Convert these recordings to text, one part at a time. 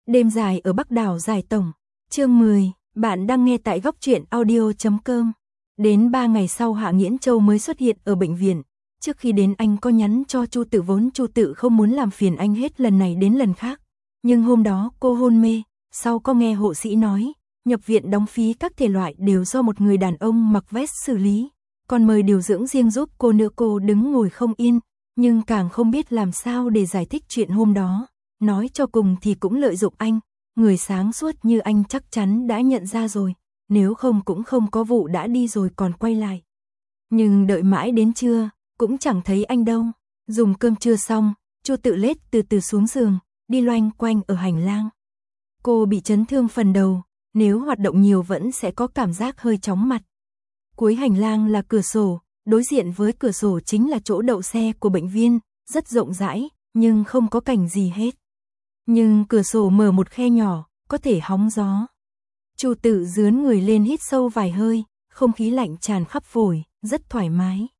Đêm dài ở Bắc đảo Giải Tổng, chương 10, bạn đang nghe tại góc truyện audio.com. Đến 3 ngày sau Hạ Nghiễn Châu mới xuất hiện ở bệnh viện. Trước khi đến anh có nhắn cho Chu Tự, vốn Chu Tự không muốn làm phiền anh hết lần này đến lần khác. Nhưng hôm đó cô hôn mê, sau có nghe hộ sĩ nói, nhập viện đóng phí các thể loại đều do một người đàn ông mặc vest xử lý. Còn mời điều dưỡng riêng giúp cô nữa. Cô đứng ngồi không yên, nhưng càng không biết làm sao để giải thích chuyện hôm đó. Nói cho cùng thì cũng lợi dụng anh, người sáng suốt như anh chắc chắn đã nhận ra rồi, nếu không cũng không có vụ đã đi rồi còn quay lại. Nhưng đợi mãi đến trưa, cũng chẳng thấy anh đâu. Dùng cơm trưa xong, Chu Tự lết từ từ xuống giường, đi loanh quanh ở hành lang. Cô bị chấn thương phần đầu, nếu hoạt động nhiều vẫn sẽ có cảm giác hơi chóng mặt. Cuối hành lang là cửa sổ, đối diện với cửa sổ chính là chỗ đậu xe của bệnh viện, rất rộng rãi, nhưng không có cảnh gì hết. Nhưng cửa sổ mở một khe nhỏ, có thể hóng gió. Chu Tự dướn người lên hít sâu vài hơi, không khí lạnh tràn khắp phổi, rất thoải mái.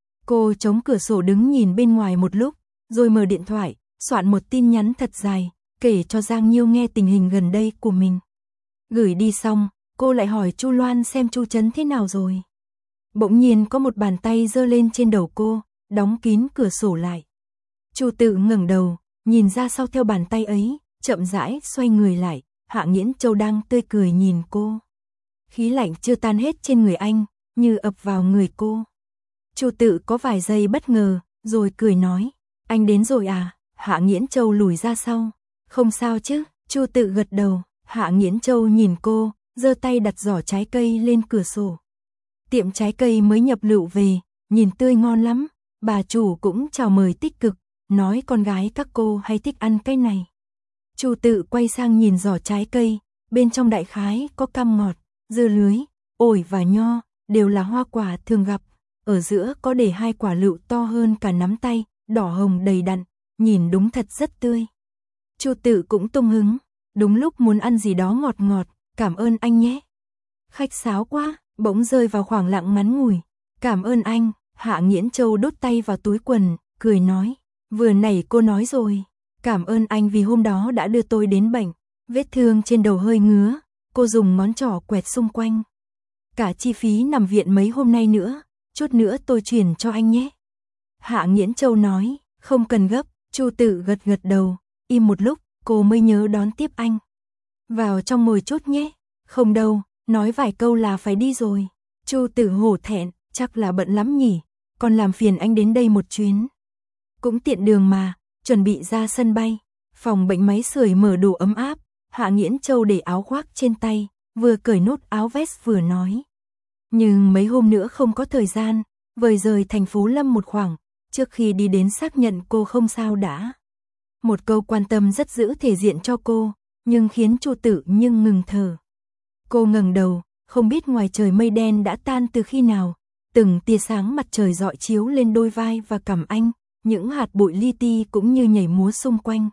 Cô chống cửa sổ đứng nhìn bên ngoài một lúc, rồi mở điện thoại, soạn một tin nhắn thật dài, kể cho Giang Nhiêu nghe tình hình gần đây của mình. Gửi đi xong, cô lại hỏi Chu Loan xem Chu Trấn thế nào rồi. Bỗng nhiên có một bàn tay giơ lên trên đầu cô, đóng kín cửa sổ lại. Chu Tự ngẩng đầu, nhìn ra sau theo bàn tay ấy, chậm rãi xoay người lại, Hạ Nghiễn Châu đang tươi cười nhìn cô. Khí lạnh chưa tan hết trên người anh, như ập vào người cô. Chu Tự có vài giây bất ngờ, rồi cười nói, anh đến rồi à? Hạ Nghiễn Châu lùi ra sau. Không sao chứ? Chu Tự gật đầu. Hạ Nghiễn Châu nhìn cô, giơ tay đặt giỏ trái cây lên cửa sổ. Tiệm trái cây mới nhập lựu về, nhìn tươi ngon lắm. Bà chủ cũng chào mời tích cực, nói con gái các cô hay thích ăn cái này. Chu Tự quay sang nhìn giỏ trái cây, bên trong đại khái có cam ngọt, dưa lưới, ổi và nho, đều là hoa quả thường gặp. Ở giữa có để 2 quả lựu to hơn cả nắm tay, đỏ hồng đầy đặn, nhìn đúng thật rất tươi. Chu Tự cũng tung hứng, đúng lúc muốn ăn gì đó ngọt ngọt, cảm ơn anh nhé. Khách sáo quá, bỗng rơi vào khoảng lặng ngắn ngủi. Cảm ơn anh. Hạ Nghiễn Châu đút tay vào túi quần, cười nói, vừa nãy cô nói rồi, cảm ơn anh vì hôm đó đã đưa tôi đến bệnh. Vết thương trên đầu hơi ngứa, cô dùng ngón trỏ quẹt xung quanh. Cả chi phí nằm viện mấy hôm nay nữa, chút nữa tôi chuyển cho anh nhé. Hạ Nghiễn Châu nói, không cần gấp. Chu Tự gật gật đầu, im một lúc, cô mới nhớ đón tiếp anh. Vào trong ngồi chút nhé. Không đâu, nói vài câu là phải đi rồi. Chu Tự hổ thẹn, chắc là bận lắm nhỉ, còn làm phiền anh đến đây một chuyến. Cũng tiện đường mà, chuẩn bị ra sân bay. Phòng bệnh máy sưởi mở đủ ấm áp, Hạ Nghiễn Châu để áo khoác trên tay, vừa cởi nút áo vest vừa nói. Nhưng mấy hôm nữa không có thời gian, vời rời thành phố Lâm một khoảng, trước khi đi đến xác nhận cô không sao đã. Một câu quan tâm rất giữ thể diện cho cô, nhưng khiến Chu Tự nhưng ngừng thở. Cô ngẩng đầu, không biết ngoài trời mây đen đã tan từ khi nào, từng tia sáng mặt trời rọi chiếu lên đôi vai và cằm anh, những hạt bụi li ti cũng như nhảy múa xung quanh.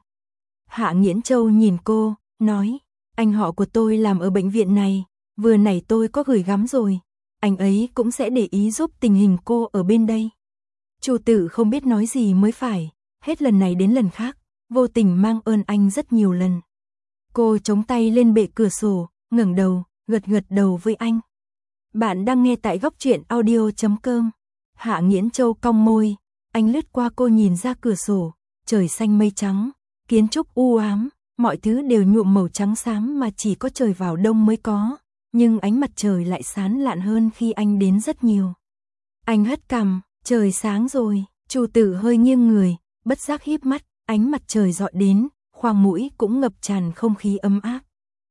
Hạ Nghiễn Châu nhìn cô, nói, anh họ của tôi làm ở bệnh viện này, vừa nãy tôi có gửi gắm rồi, anh ấy cũng sẽ để ý giúp tình hình cô ở bên đây. Chu Tự không biết nói gì mới phải, hết lần này đến lần khác, vô tình mang ơn anh rất nhiều lần. Cô chống tay lên bệ cửa sổ, ngẩng đầu, gật gật đầu với anh. Bạn đang nghe tại góc truyện audio.com. Hạ Nghiễn Châu cong môi, anh lướt qua cô nhìn ra cửa sổ, trời xanh mây trắng, kiến trúc u ám, mọi thứ đều nhuộm màu trắng xám mà chỉ có trời vào đông mới có, nhưng ánh mặt trời lại sáng lạn hơn khi anh đến rất nhiều. Anh hất cằm, trời sáng rồi. Chu Tự hơi nghiêng người, bất giác híp mắt, ánh mặt trời rọi đến, khoang mũi cũng ngập tràn không khí ấm áp.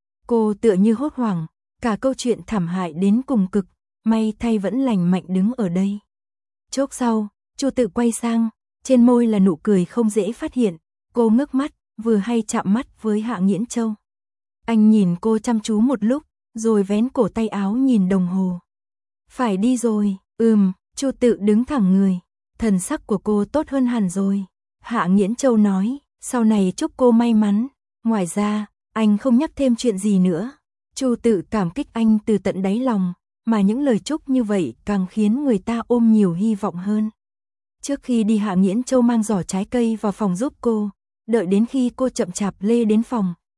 Cô tựa như hốt hoảng, cả câu chuyện thảm hại đến cùng cực, may thay vẫn lành mạnh đứng ở đây. Chốc sau, Chu Tự quay sang, trên môi là nụ cười không dễ phát hiện, cô ngước mắt, vừa hay chạm mắt với Hạ Nghiễn Châu. Anh nhìn cô chăm chú một lúc, rồi vén cổ tay áo nhìn đồng hồ. Phải đi rồi. Chu Tự đứng thẳng người, thần sắc của cô tốt hơn hẳn rồi. Hạ Nghiễn Châu nói, sau này chúc cô may mắn, ngoài ra, anh không nhắc thêm chuyện gì nữa. Chu Tự cảm kích anh từ tận đáy lòng, mà những lời chúc như vậy càng khiến người ta ôm nhiều hy vọng hơn. Trước khi đi Hạ Nghiễn Châu mang giỏ trái cây vào phòng giúp cô, đợi đến khi cô chậm chạp lê đến phòng,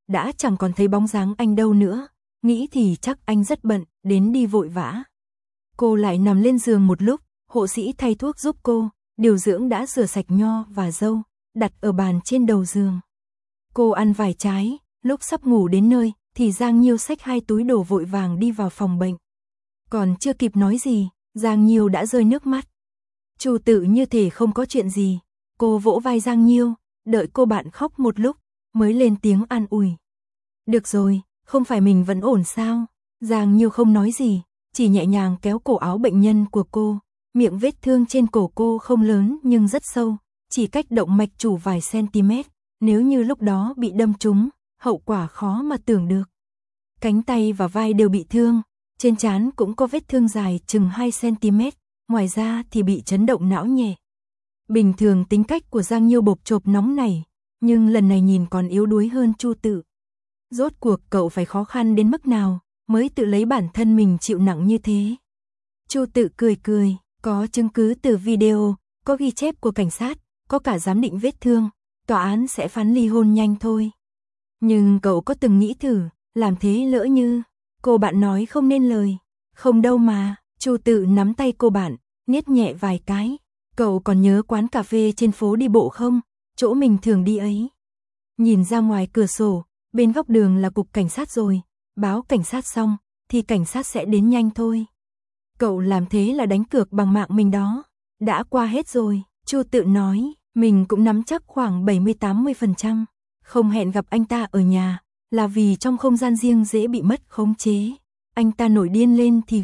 đã chẳng còn thấy bóng dáng anh đâu nữa, nghĩ thì chắc anh rất bận, đến đi vội vã. Cô lại nằm lên giường một lúc, hộ sĩ thay thuốc giúp cô, điều dưỡng đã rửa sạch nho và dâu, đặt ở bàn trên đầu giường. Cô ăn vài trái, lúc sắp ngủ đến nơi, thì Giang Nhiêu xách 2 túi đồ vội vàng đi vào phòng bệnh. Còn chưa kịp nói gì, Giang Nhiêu đã rơi nước mắt. Chu Tự như thể không có chuyện gì, cô vỗ vai Giang Nhiêu, đợi cô bạn khóc một lúc, mới lên tiếng an ủi. Được rồi, không phải mình vẫn ổn sao? Giang Nhiêu không nói gì, chỉ nhẹ nhàng kéo cổ áo bệnh nhân của cô. Miệng vết thương trên cổ cô không lớn nhưng rất sâu, chỉ cách động mạch chủ vài cm. Nếu như lúc đó bị đâm trúng, hậu quả khó mà tưởng được. Cánh tay và vai đều bị thương, trên trán cũng có vết thương dài chừng 2 cm, ngoài ra thì bị chấn động não nhẹ. Bình thường tính cách của Giang Nhiêu bộp chộp nóng nảy, nhưng lần này nhìn còn yếu đuối hơn Chu Tự. Rốt cuộc cậu phải khó khăn đến mức nào mới tự lấy bản thân mình chịu nặng như thế? Chu Tự cười cười, có chứng cứ từ video, có ghi chép của cảnh sát, có cả giám định vết thương, tòa án sẽ phán ly hôn nhanh thôi. Nhưng cậu có từng nghĩ thử, làm thế lỡ như, cô bạn nói không nên lời. Không đâu mà, Chu Tự nắm tay cô bạn, niết nhẹ vài cái. Cậu còn nhớ quán cà phê trên phố đi bộ không? Chỗ mình thường đi ấy. Nhìn ra ngoài cửa sổ, bên góc đường là cục cảnh sát rồi, báo cảnh sát xong, thì cảnh sát sẽ đến nhanh thôi. Cậu làm thế là đánh cược bằng mạng mình đó. Đã qua hết rồi, Chu Tự nói, mình cũng nắm chắc khoảng 70-80%. Không hẹn gặp anh ta ở nhà, là vì trong không gian riêng dễ bị mất khống chế. Anh ta nổi điên lên thì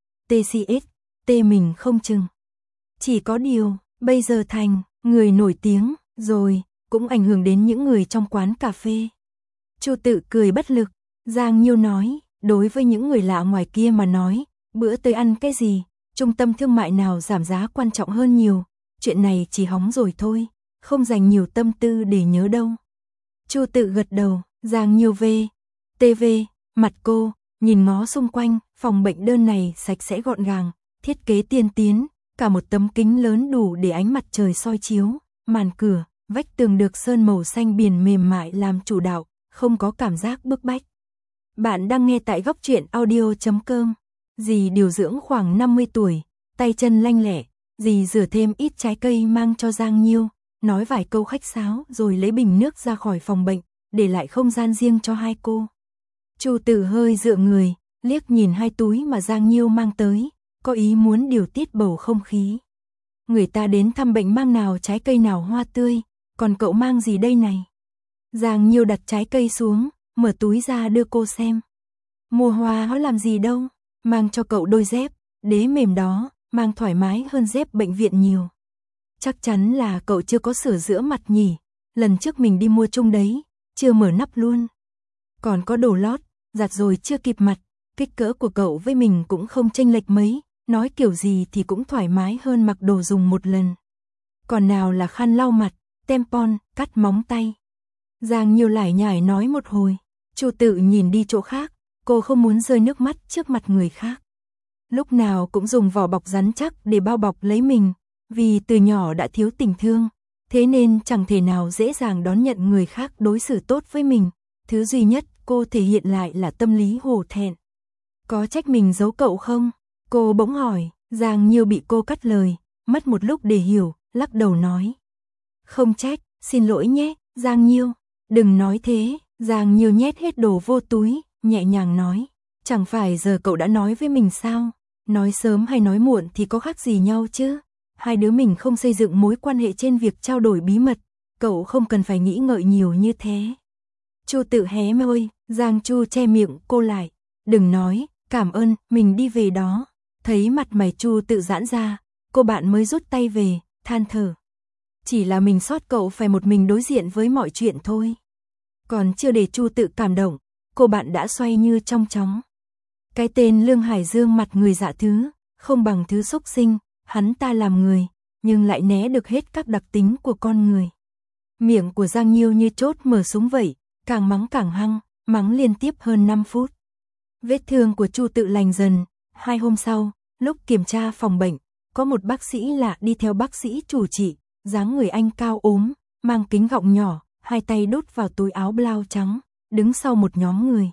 TCS, mình không chừng. Chỉ có điều, bây giờ thành người nổi tiếng, rồi, cũng ảnh hưởng đến những người trong quán cà phê. Chu Tự cười bất lực, Giang Nhiêu nói, đối với những người lạ ngoài kia mà nói, bữa tới ăn cái gì, trung tâm thương mại nào giảm giá quan trọng hơn nhiều, chuyện này chỉ hóng rồi thôi, không dành nhiều tâm tư để nhớ đâu. Chu Tự gật đầu, Giang Nhiêu TV, mặt cô, nhìn ngó xung quanh, phòng bệnh đơn này sạch sẽ gọn gàng, thiết kế tiên tiến, cả một tấm kính lớn đủ để ánh mặt trời soi chiếu, màn cửa, vách tường được sơn màu xanh biển mềm mại làm chủ đạo, không có cảm giác bức bách. Bạn đang nghe tại Góc Truyện Audio.com. Dì điều dưỡng khoảng 50 tuổi, tay chân lanh lẹ, dì rửa thêm ít trái cây mang cho Giang Nhiêu, nói vài câu khách sáo rồi lấy bình nước ra khỏi phòng bệnh, để lại không gian riêng cho hai cô. Chu Tự hơi dựa người, liếc nhìn 2 túi mà Giang Nhiêu mang tới, có ý muốn điều tiết bầu không khí. Người ta đến thăm bệnh mang nào trái cây nào hoa tươi, còn cậu mang gì đây này? Giang Nhiêu đặt trái cây xuống, mở túi ra đưa cô xem. Mua hoa nó làm gì đâu, mang cho cậu đôi dép, đế mềm đó, mang thoải mái hơn dép bệnh viện nhiều. Chắc chắn là cậu chưa có sửa giữa mặt nhỉ, lần trước mình đi mua chung đấy, chưa mở nắp luôn. Còn có đồ lót, giặt rồi chưa kịp mặt, kích cỡ của cậu với mình cũng không chênh lệch mấy, nói kiểu gì thì cũng thoải mái hơn mặc đồ dùng một lần. Còn nào là khăn lau mặt, tampon, cắt móng tay. Giang Nhiêu lải nhải nói một hồi, Chu Tự nhìn đi chỗ khác, cô không muốn rơi nước mắt trước mặt người khác. Lúc nào cũng dùng vỏ bọc rắn chắc để bao bọc lấy mình, vì từ nhỏ đã thiếu tình thương, thế nên chẳng thể nào dễ dàng đón nhận người khác đối xử tốt với mình. Thứ duy nhất cô thể hiện lại là tâm lý hổ thẹn. Có trách mình giấu cậu không? Cô bỗng hỏi. Giang Nhiêu bị cô cắt lời, mất một lúc để hiểu, lắc đầu nói. Không trách, xin lỗi nhé, Giang Nhiêu. Đừng nói thế, Giang Nhiêu nhét hết đồ vô túi, nhẹ nhàng nói. Chẳng phải giờ cậu đã nói với mình sao? Nói sớm hay nói muộn thì có khác gì nhau chứ? Hai đứa mình không xây dựng mối quan hệ trên việc trao đổi bí mật, cậu không cần phải nghĩ ngợi nhiều như thế. Chu Tự hé môi, Giang Chu che miệng cô lại. Đừng nói, cảm ơn, mình đi về đó. Thấy mặt mày Chu Tự giãn ra, cô bạn mới rút tay về, than thở. Chỉ là mình sót cậu phải một mình đối diện với mọi chuyện thôi. Còn chưa để Chu Tự cảm động, cô bạn đã xoay như trong chóng. Cái tên Lương Hải Dương mặt người dạ thứ, không bằng thứ xúc sinh, hắn ta làm người, nhưng lại né được hết các đặc tính của con người. Miệng của Giang Nhiêu như chốt mở súng vậy, càng mắng càng hăng, mắng liên tiếp hơn 5 phút. Vết thương của Chu Tự lành dần, 2 hôm sau, lúc kiểm tra phòng bệnh, có một bác sĩ lạ đi theo bác sĩ chủ trị, dáng người anh cao ốm, mang kính gọng nhỏ, 2 tay đút vào túi áo blau trắng, đứng sau một nhóm người.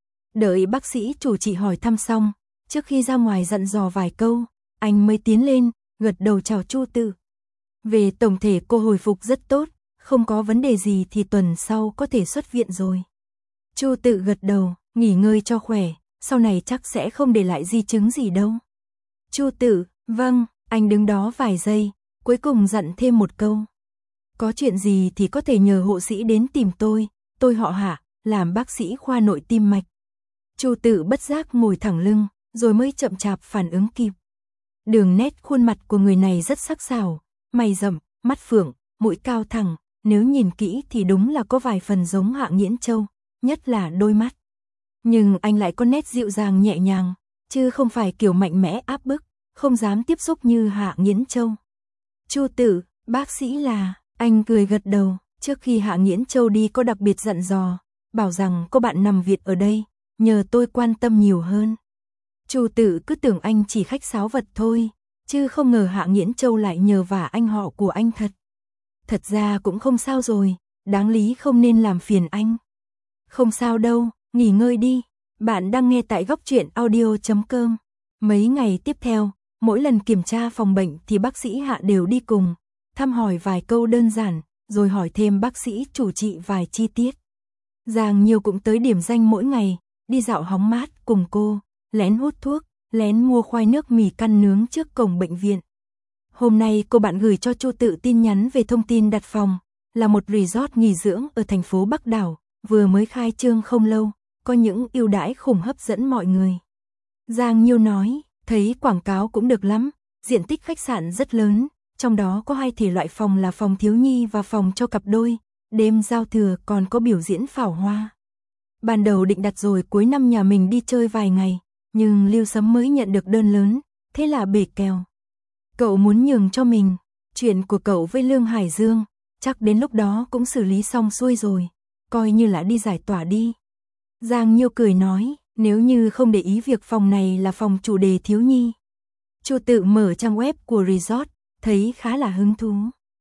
Đợi bác sĩ chủ trị hỏi thăm xong, trước khi ra ngoài dặn dò vài câu, anh mới tiến lên, gật đầu chào Chu Tự. Về tổng thể cô hồi phục rất tốt, không có vấn đề gì thì tuần sau có thể xuất viện rồi. Chu Tự gật đầu, nghỉ ngơi cho khỏe, sau này chắc sẽ không để lại di chứng gì đâu. Chu Tự, vâng, anh đứng đó vài giây, cuối cùng dặn thêm một câu. Có chuyện gì thì có thể nhờ hộ sĩ đến tìm tôi họ Hạ, làm bác sĩ khoa nội tim mạch. Chu Tự bất giác ngồi thẳng lưng, rồi mới chậm chạp phản ứng kịp. Đường nét khuôn mặt của người này rất sắc sảo, mày rậm, mắt phượng, mũi cao thẳng, nếu nhìn kỹ thì đúng là có vài phần giống Hạ Nghiễn Châu, nhất là đôi mắt. Nhưng anh lại có nét dịu dàng nhẹ nhàng, chứ không phải kiểu mạnh mẽ áp bức, không dám tiếp xúc như Hạ Nghiễn Châu. Chu Tự, bác sĩ là, anh cười gật đầu, trước khi Hạ Nghiễn Châu đi có đặc biệt dặn dò, bảo rằng có bạn nằm viện ở đây, nhờ tôi quan tâm nhiều hơn. Chu Tự cứ tưởng anh chỉ khách sáo vật thôi, chứ không ngờ Hạ Nghiễn Châu lại nhờ vả anh họ của anh thật. Thật ra cũng không sao rồi, đáng lý không nên làm phiền anh. Không sao đâu, nghỉ ngơi đi. Bạn đang nghe tại góc truyện audio.com. Mấy ngày tiếp theo, mỗi lần kiểm tra phòng bệnh thì bác sĩ Hạ đều đi cùng, thăm hỏi vài câu đơn giản, rồi hỏi thêm bác sĩ chủ trị vài chi tiết. Giang Nhiêu cũng tới điểm danh mỗi ngày, đi dạo hóng mát cùng cô, lén hút thuốc, lén mua khoai nước mì căn nướng trước cổng bệnh viện. Hôm nay cô bạn gửi cho Chu Tự tin nhắn về thông tin đặt phòng, là một resort nghỉ dưỡng ở thành phố Bắc Đảo, vừa mới khai trương không lâu, có những ưu đãi khủng hấp dẫn mọi người. Giang Nhiêu nói, thấy quảng cáo cũng được lắm, diện tích khách sạn rất lớn, trong đó có 2 thể loại phòng là phòng thiếu nhi và phòng cho cặp đôi, đêm giao thừa còn có biểu diễn pháo hoa. Ban đầu định đặt rồi cuối năm nhà mình đi chơi vài ngày, nhưng Lưu Sấm mới nhận được đơn lớn, thế là bể kèo. Cậu muốn nhường cho mình, chuyện của cậu với Lương Hải Dương, chắc đến lúc đó cũng xử lý xong xuôi rồi, coi như là đi giải tỏa đi. Giang Nhiêu cười nói, nếu như không để ý việc phòng này là phòng chủ đề thiếu nhi. Chu Tự mở trang web của resort, thấy khá là hứng thú.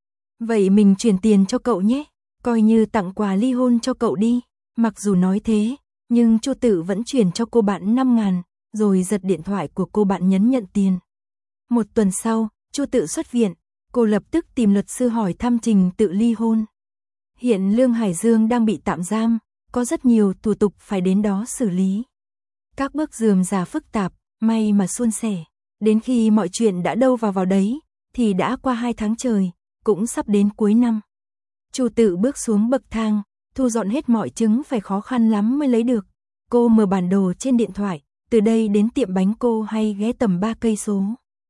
Vậy mình chuyển tiền cho cậu nhé, coi như tặng quà ly hôn cho cậu đi. Mặc dù nói thế, nhưng Chu Tự vẫn chuyển cho cô bạn 5.000, rồi giật điện thoại của cô bạn nhấn nhận tiền. Một tuần sau, Chu Tự xuất viện, cô lập tức tìm luật sư hỏi thăm trình tự ly hôn. Hiện Lương Hải Dương đang bị tạm giam, có rất nhiều thủ tục phải đến đó xử lý. Các bước rườm rà phức tạp, may mà suôn sẻ. Đến khi mọi chuyện đã đâu vào đấy, thì đã qua 2 tháng trời, cũng sắp đến cuối năm. Chu Tự bước xuống bậc thang, thu dọn hết mọi chứng phải khó khăn lắm mới lấy được. Cô mở bản đồ trên điện thoại, từ đây đến tiệm bánh cô hay ghé tầm 3 cây số.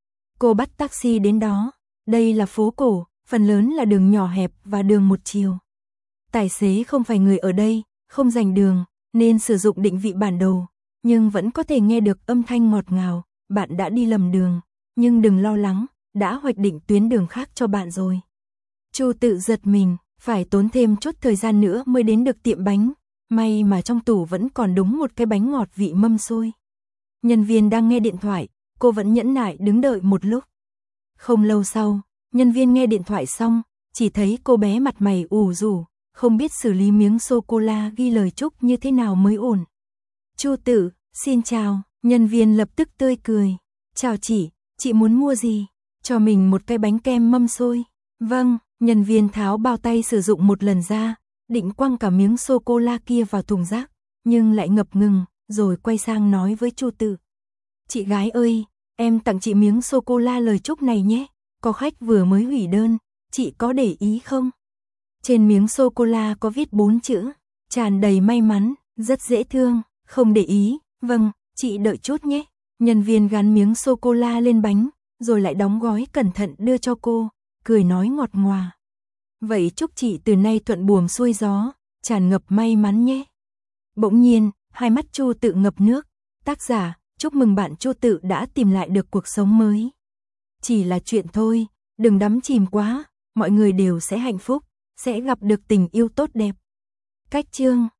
Cô bắt taxi đến đó, đây là phố cổ, phần lớn là đường nhỏ hẹp và đường một chiều. Tài xế không phải người ở đây, không rành đường, nên sử dụng định vị bản đồ, nhưng vẫn có thể nghe được âm thanh ngọt ngào, bạn đã đi lầm đường, nhưng đừng lo lắng, đã hoạch định tuyến đường khác cho bạn rồi. Chu Tự giật mình, phải tốn thêm chút thời gian nữa mới đến được tiệm bánh, may mà trong tủ vẫn còn đúng một cái bánh ngọt vị mâm xôi. Nhân viên đang nghe điện thoại, cô vẫn nhẫn nại đứng đợi một lúc. Không lâu sau, nhân viên nghe điện thoại xong, chỉ thấy cô bé mặt mày ủ rũ, không biết xử lý miếng sô-cô-la ghi lời chúc như thế nào mới ổn. Chu Tự, xin chào, nhân viên lập tức tươi cười. Chào chị muốn mua gì? Cho mình một cái bánh kem mâm xôi. Vâng, nhân viên tháo bao tay sử dụng một lần ra, định quăng cả miếng sô-cô-la kia vào thùng rác, nhưng lại ngập ngừng, rồi quay sang nói với Chu Tự. Chị gái ơi, em tặng chị miếng sô-cô-la lời chúc này nhé, có khách vừa mới hủy đơn, chị có để ý không? Trên miếng sô-cô-la có viết 4 chữ, tràn đầy may mắn, rất dễ thương, không để ý, vâng, chị đợi chút nhé. Nhân viên gắn miếng sô-cô-la lên bánh, rồi lại đóng gói cẩn thận đưa cho cô, cười nói ngọt ngào. Vậy chúc chị từ nay thuận buồm xuôi gió, tràn ngập may mắn nhé. Bỗng nhiên, hai mắt Chu Tự ngập nước, tác giả, chúc mừng bạn Chu Tự đã tìm lại được cuộc sống mới. Chỉ là chuyện thôi, đừng đắm chìm quá, mọi người đều sẽ hạnh phúc, sẽ gặp được tình yêu tốt đẹp. Cách chương